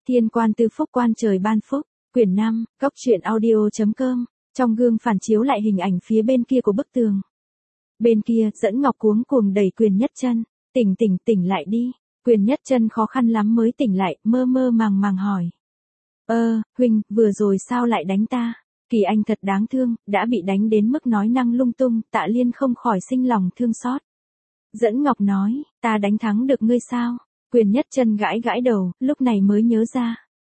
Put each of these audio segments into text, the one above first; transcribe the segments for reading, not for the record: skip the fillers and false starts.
Thiên quan tư phúc quan trời ban phúc, quyển 5, góc truyện audio.com, trong gương phản chiếu lại hình ảnh phía bên kia của bức tường. Bên kia, Dẫn Ngọc cuống cuồng đẩy Quyền Nhất Chân, tỉnh lại đi. Quyền Nhất Chân khó khăn lắm mới tỉnh lại, mơ mơ màng màng hỏi. Huynh, vừa rồi sao lại đánh ta? Kỳ Anh thật đáng thương, đã bị đánh đến mức nói năng lung tung, Tạ Liên không khỏi sinh lòng thương xót. Dẫn Ngọc nói, ta đánh thắng được ngươi sao? Quyền Nhất Chân gãi gãi đầu, lúc này mới nhớ ra.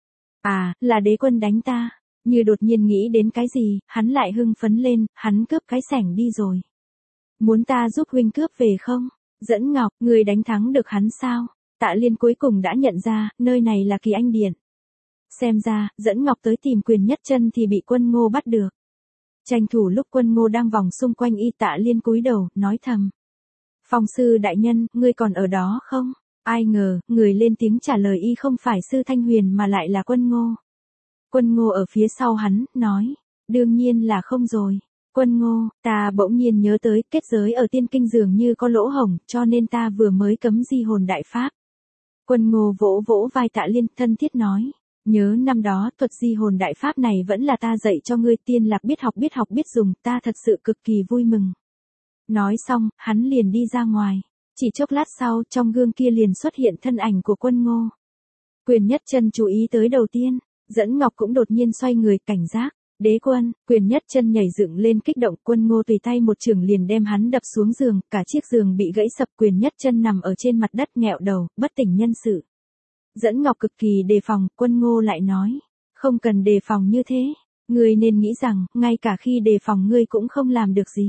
À, là Đế Quân đánh ta. Như đột nhiên nghĩ đến cái gì, hắn lại hưng phấn lên, hắn cướp cái sảnh đi rồi. Muốn ta giúp huynh cướp về không? Dẫn Ngọc, ngươi đánh thắng được hắn sao? Tạ Liên cuối cùng đã nhận ra, nơi này là Kỳ Anh Điện. Xem ra, Dẫn Ngọc tới tìm Quyền Nhất Chân thì bị Quân Ngô bắt được. Tranh thủ lúc Quân Ngô đang vòng xung quanh y, Tạ Liên cúi đầu, nói thầm. Phong sư đại nhân, ngươi còn ở đó không? Ai ngờ, người lên tiếng trả lời y không phải Sư Thanh Huyền mà lại là Quân Ngô. Quân Ngô ở phía sau hắn, nói. Đương nhiên là không rồi. Quân Ngô, ta bỗng nhiên nhớ tới kết giới ở tiên kinh dường như có lỗ hổng, cho nên ta vừa mới cấm di hồn đại pháp. Quân Ngô vỗ vỗ vai Tạ Liên, thân thiết nói. Nhớ năm đó, thuật di hồn đại pháp này vẫn là ta dạy cho ngươi, Tiên Lạc biết học biết dùng, ta thật sự cực kỳ vui mừng. Nói xong, hắn liền đi ra ngoài. Chỉ chốc lát sau, trong gương kia liền xuất hiện thân ảnh của Quân Ngô. Quyền Nhất Chân chú ý tới đầu tiên, Dẫn Ngọc cũng đột nhiên xoay người cảnh giác. Đế Quân, Quyền Nhất Chân nhảy dựng lên kích động, Quân Ngô tùy tay một chưởng liền đem hắn đập xuống giường, cả chiếc giường bị gãy sập, Quyền Nhất Chân nằm ở trên mặt đất nghẹo đầu, bất tỉnh nhân sự. Dẫn Ngọc cực kỳ đề phòng, Quân Ngô lại nói, không cần đề phòng như thế, ngươi nên nghĩ rằng, ngay cả khi đề phòng ngươi cũng không làm được gì.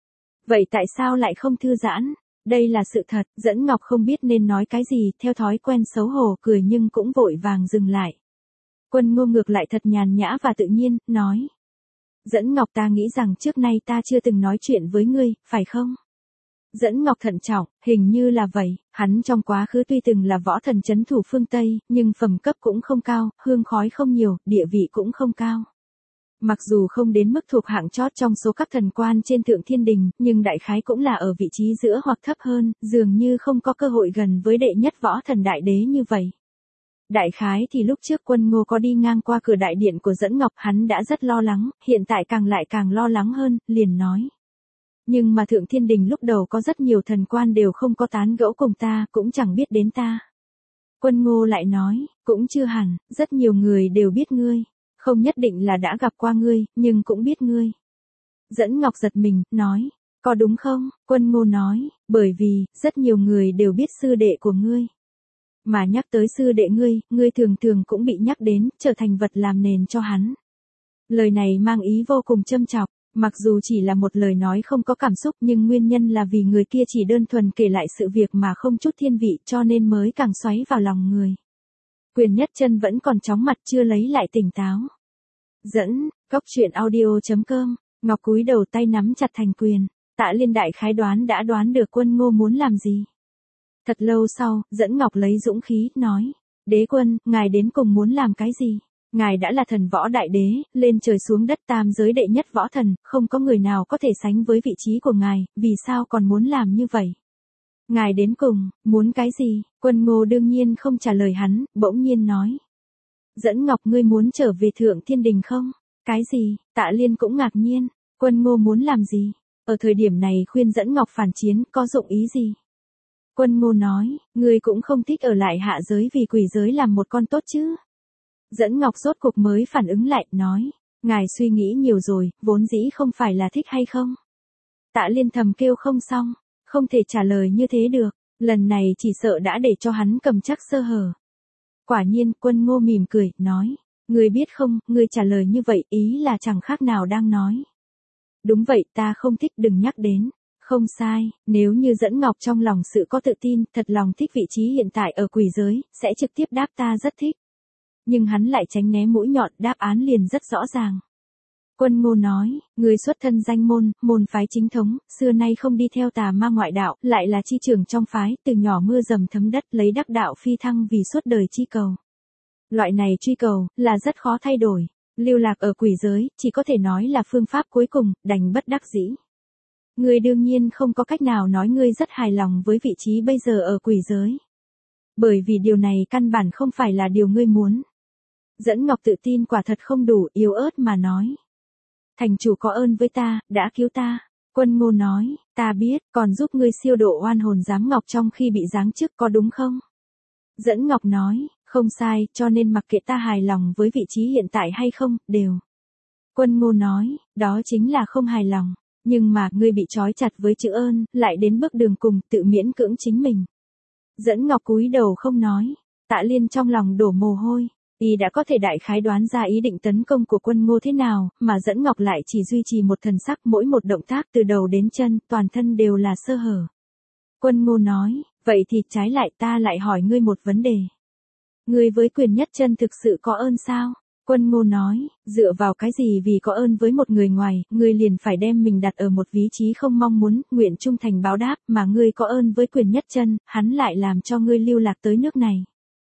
Vậy tại sao lại không thư giãn? Đây là sự thật, Dẫn Ngọc không biết nên nói cái gì, theo thói quen xấu hổ cười nhưng cũng vội vàng dừng lại. Quân Ngô ngược lại thật nhàn nhã và tự nhiên, nói. Dẫn Ngọc, ta nghĩ rằng trước nay ta chưa từng nói chuyện với ngươi, phải không? Dẫn Ngọc thận trọng, hình như là vậy, hắn trong quá khứ tuy từng là võ thần trấn thủ phương Tây, nhưng phẩm cấp cũng không cao, hương khói không nhiều, địa vị cũng không cao. Mặc dù không đến mức thuộc hạng chót trong số các thần quan trên Thượng Thiên Đình, nhưng đại khái cũng là ở vị trí giữa hoặc thấp hơn, dường như không có cơ hội gần với đệ nhất võ thần đại đế như vậy. Đại khái thì lúc trước Quân Ngô có đi ngang qua cửa đại điện của Dẫn Ngọc, hắn đã rất lo lắng, hiện tại càng lo lắng hơn, liền nói. Nhưng mà Thượng Thiên Đình lúc đầu có rất nhiều thần quan đều không có tán gẫu cùng ta, cũng chẳng biết đến ta. Quân Ngô lại nói, cũng chưa hẳn, rất nhiều người đều biết ngươi. Không nhất định là đã gặp qua ngươi, nhưng cũng biết ngươi. Dẫn Ngọc giật mình, nói, có đúng không? Quân Ngô nói, bởi vì, rất nhiều người đều biết sư đệ của ngươi. Mà nhắc tới sư đệ ngươi thường thường cũng bị nhắc đến, trở thành vật làm nền cho hắn. Lời này mang ý vô cùng châm chọc, mặc dù chỉ là một lời nói không có cảm xúc nhưng nguyên nhân là vì người kia chỉ đơn thuần kể lại sự việc mà không chút thiên vị cho nên mới càng xoáy vào lòng người. Quyền Nhất Chân vẫn còn chóng mặt chưa lấy lại tỉnh táo. Dẫn, góc truyện audio.com, Ngọc cúi đầu tay nắm chặt thành quyền, Tạ Liên đại khái đã đoán được Quân Ngô muốn làm gì. Thật lâu sau, Dẫn Ngọc lấy dũng khí, nói, Đế Quân, ngài đến cùng muốn làm cái gì? Ngài đã là thần võ đại đế, lên trời xuống đất tam giới đệ nhất võ thần, không có người nào có thể sánh với vị trí của ngài, vì sao còn muốn làm như vậy? Ngài đến cùng, muốn cái gì? Quân Ngô đương nhiên không trả lời hắn, bỗng nhiên nói. Dẫn Ngọc, ngươi muốn trở về Thượng Thiên Đình không? Cái gì? Tạ Liên cũng ngạc nhiên, Quân Ngô muốn làm gì? Ở thời điểm này khuyên Dẫn Ngọc phản chiến, có dụng ý gì? Quân Ngô nói, ngươi cũng không thích ở lại hạ giới vì quỷ giới làm một con tốt chứ? Dẫn Ngọc rốt cuộc mới phản ứng lại, nói, ngài suy nghĩ nhiều rồi, vốn dĩ không phải là thích hay không? Tạ Liên thầm kêu không xong, không thể trả lời như thế được, lần này chỉ sợ đã để cho hắn cầm chắc sơ hở. Quả nhiên, Quân Ngô mỉm cười, nói, ngươi biết không, ngươi trả lời như vậy, ý là chẳng khác nào đang nói. Đúng vậy, ta không thích, đừng nhắc đến. Không sai, nếu như Dẫn Ngọc trong lòng sự có tự tin, thật lòng thích vị trí hiện tại ở quỷ giới, sẽ trực tiếp đáp ta rất thích. Nhưng hắn lại tránh né mũi nhọn, đáp án liền rất rõ ràng. Quân Ngô nói, người xuất thân danh môn, môn phái chính thống, xưa nay không đi theo tà ma ngoại đạo, lại là chi trưởng trong phái, từ nhỏ mưa dầm thấm đất lấy đắc đạo phi thăng vì suốt đời chi cầu. Loại này truy cầu, là rất khó thay đổi. Lưu lạc ở quỷ giới, chỉ có thể nói là phương pháp cuối cùng, đành bất đắc dĩ. Ngươi đương nhiên không có cách nào nói ngươi rất hài lòng với vị trí bây giờ ở quỷ giới. Bởi vì điều này căn bản không phải là điều ngươi muốn. Dẫn Ngọc tự tin quả thật không đủ, yếu ớt mà nói. Thành chủ có ơn với ta, đã cứu ta. Quân Ngô nói, ta biết, còn giúp ngươi siêu độ oan hồn giám ngọc trong khi bị giáng chức có đúng không? Dẫn Ngọc nói, không sai, cho nên mặc kệ ta hài lòng với vị trí hiện tại hay không, đều. Quân Ngô nói, đó chính là không hài lòng. Nhưng mà, ngươi bị trói chặt với chữ ơn, lại đến bước đường cùng, tự miễn cưỡng chính mình. Dẫn Ngọc cúi đầu không nói. Tạ Liên trong lòng đổ mồ hôi. Y đã có thể đại khái đoán ra ý định tấn công của Quân Ngô thế nào, mà Dẫn Ngọc lại chỉ duy trì một thần sắc, mỗi một động tác từ đầu đến chân, toàn thân đều là sơ hở. Quân Ngô nói, vậy thì trái lại ta lại hỏi ngươi một vấn đề. Ngươi với Quyền Nhất Chân thực sự có ơn sao? Quân Ngô nói, dựa vào cái gì vì có ơn với một người ngoài, ngươi liền phải đem mình đặt ở một vị trí không mong muốn, nguyện trung thành báo đáp, mà ngươi có ơn với Quyền Nhất Chân, hắn lại làm cho ngươi lưu lạc tới nước này.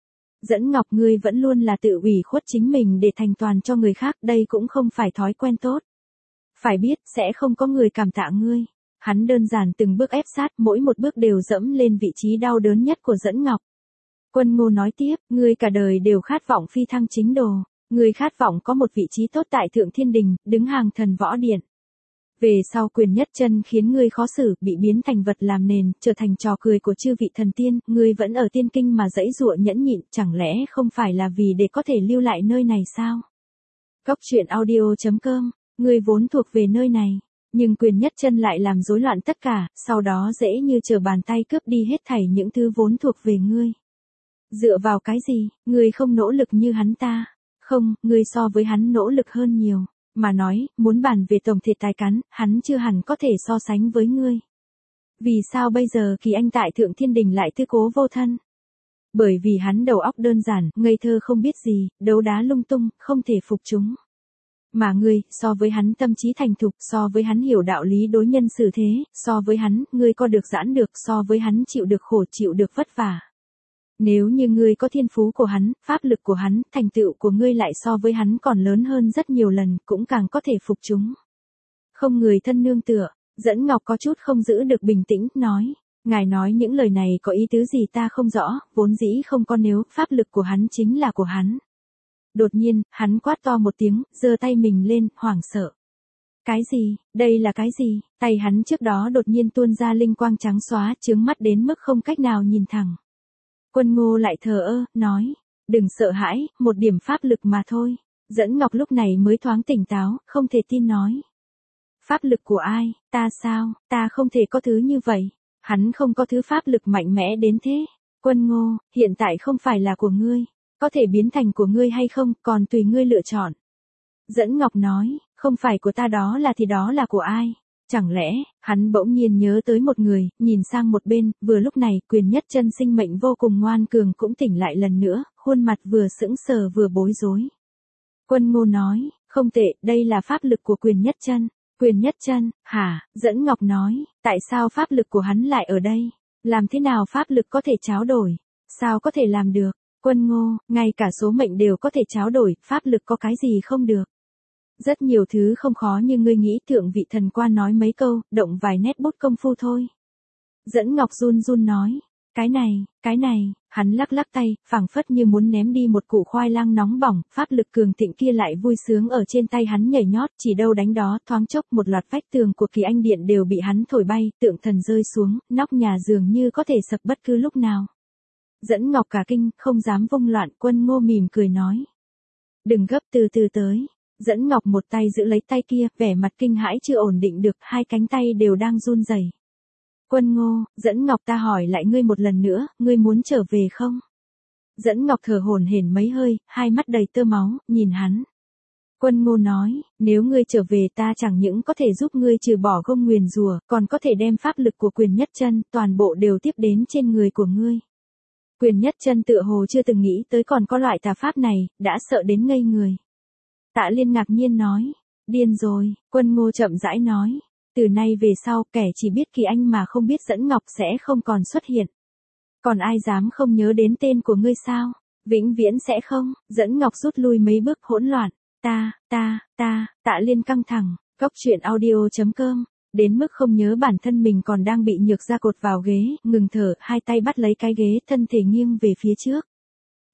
Dẫn Ngọc, ngươi vẫn luôn là tự ủy khuất chính mình để thành toàn cho người khác, đây cũng không phải thói quen tốt. Phải biết, sẽ không có người cảm tạ ngươi. Hắn đơn giản từng bước ép sát, mỗi một bước đều dẫm lên vị trí đau đớn nhất của Dẫn Ngọc. Quân Ngô nói tiếp, ngươi cả đời đều khát vọng phi thăng chính đồ. Ngươi khát vọng có một vị trí tốt tại Thượng Thiên Đình, đứng hàng thần võ điện. Về sau Quyền Nhất Chân khiến ngươi khó xử, bị biến thành vật làm nền, trở thành trò cười của chư vị thần tiên, ngươi vẫn ở tiên kinh mà giãy giụa nhẫn nhịn, chẳng lẽ không phải là vì để có thể lưu lại nơi này sao? Goctruyện audio.com, ngươi vốn thuộc về nơi này, nhưng Quyền Nhất Chân lại làm rối loạn tất cả, sau đó dễ như trở bàn tay cướp đi hết thảy những thứ vốn thuộc về ngươi. Dựa vào cái gì, ngươi không nỗ lực như hắn ta? Không, ngươi so với hắn nỗ lực hơn nhiều. Mà nói, muốn bàn về tổng thể tài cán, hắn chưa hẳn có thể so sánh với ngươi. Vì sao bây giờ Kỳ Anh tại Thượng Thiên Đình lại tư cố vô thân? Bởi vì hắn đầu óc đơn giản, ngây thơ không biết gì, đấu đá lung tung, không thể phục chúng. Mà ngươi, so với hắn tâm trí thành thục, so với hắn hiểu đạo lý đối nhân xử thế, so với hắn, ngươi có được giãn được, so với hắn chịu được khổ chịu được vất vả. Nếu như ngươi có thiên phú của hắn, pháp lực của hắn, thành tựu của ngươi lại so với hắn còn lớn hơn rất nhiều lần, cũng càng có thể phục chúng. Không người thân nương tựa, Dẫn Ngọc có chút không giữ được bình tĩnh, nói. Ngài nói những lời này có ý tứ gì ta không rõ, vốn dĩ không có nếu, pháp lực của hắn chính là của hắn. Đột nhiên, hắn quát to một tiếng, giơ tay mình lên, hoảng sợ. Cái gì, đây là cái gì? Tay hắn trước đó đột nhiên tuôn ra linh quang trắng xóa, chướng mắt đến mức không cách nào nhìn thẳng. Quân Ngô lại thờ ơ, nói, đừng sợ hãi, một điểm pháp lực mà thôi. Dẫn Ngọc lúc này mới thoáng tỉnh táo, không thể tin nói. Pháp lực của ai, ta sao, ta không thể có thứ như vậy. Hắn không có thứ pháp lực mạnh mẽ đến thế. Quân Ngô, hiện tại không phải là của ngươi. Có thể biến thành của ngươi hay không, còn tùy ngươi lựa chọn. Dẫn Ngọc nói, không phải của ta đó là thì đó là của ai? Chẳng lẽ, hắn bỗng nhiên nhớ tới một người, nhìn sang một bên, vừa lúc này, Quyền Nhất Chân sinh mệnh vô cùng ngoan cường cũng tỉnh lại lần nữa, khuôn mặt vừa sững sờ vừa bối rối. Quân Ngô nói, không tệ, đây là pháp lực của Quyền Nhất Chân. Quyền Nhất Chân, hả? Dẫn Ngọc nói, tại sao pháp lực của hắn lại ở đây? Làm thế nào pháp lực có thể tráo đổi? Sao có thể làm được? Quân Ngô, ngay cả số mệnh đều có thể tráo đổi, pháp lực có cái gì không được? Rất nhiều thứ không khó như ngươi nghĩ, thượng vị thần quan nói mấy câu, động vài nét bút công phu thôi. Dẫn Ngọc run run nói, cái này, hắn lắc lắc tay, phảng phất như muốn ném đi một củ khoai lang nóng bỏng, pháp lực cường thịnh kia lại vui sướng ở trên tay hắn nhảy nhót, chỉ đâu đánh đó, thoáng chốc một loạt vách tường của Kỳ Anh Điện đều bị hắn thổi bay, tượng thần rơi xuống, nóc nhà dường như có thể sập bất cứ lúc nào. Dẫn Ngọc cả kinh, không dám vung loạn. Quân Ngô mỉm cười nói, đừng gấp, từ từ tới. Dẫn Ngọc một tay giữ lấy tay kia, vẻ mặt kinh hãi chưa ổn định được, hai cánh tay đều đang run rẩy. Quân Ngô, Dẫn Ngọc, ta hỏi lại ngươi một lần nữa, ngươi muốn trở về không? Dẫn Ngọc thở hổn hển mấy hơi, hai mắt đầy tơ máu, nhìn hắn. Quân Ngô nói, nếu ngươi trở về ta chẳng những có thể giúp ngươi trừ bỏ gông nguyền rủa, còn có thể đem pháp lực của Quyền Nhất Chân, toàn bộ đều tiếp đến trên người của ngươi. Quyền Nhất Chân tựa hồ chưa từng nghĩ tới còn có loại tà pháp này, đã sợ đến ngây người. Tạ Liên ngạc nhiên nói, điên rồi. Quân Ngô chậm rãi nói, từ nay về sau, kẻ chỉ biết Kỳ Anh mà không biết Dẫn Ngọc sẽ không còn xuất hiện. Còn ai dám không nhớ đến tên của ngươi sao? Vĩnh viễn sẽ không. Dẫn Ngọc rút lui mấy bước hỗn loạn. Tạ Liên căng thẳng. Goctruyện audio.com, đến mức không nhớ bản thân mình còn đang bị nhược ra cột vào ghế, ngừng thở, hai tay bắt lấy cái ghế, thân thể nghiêng về phía trước.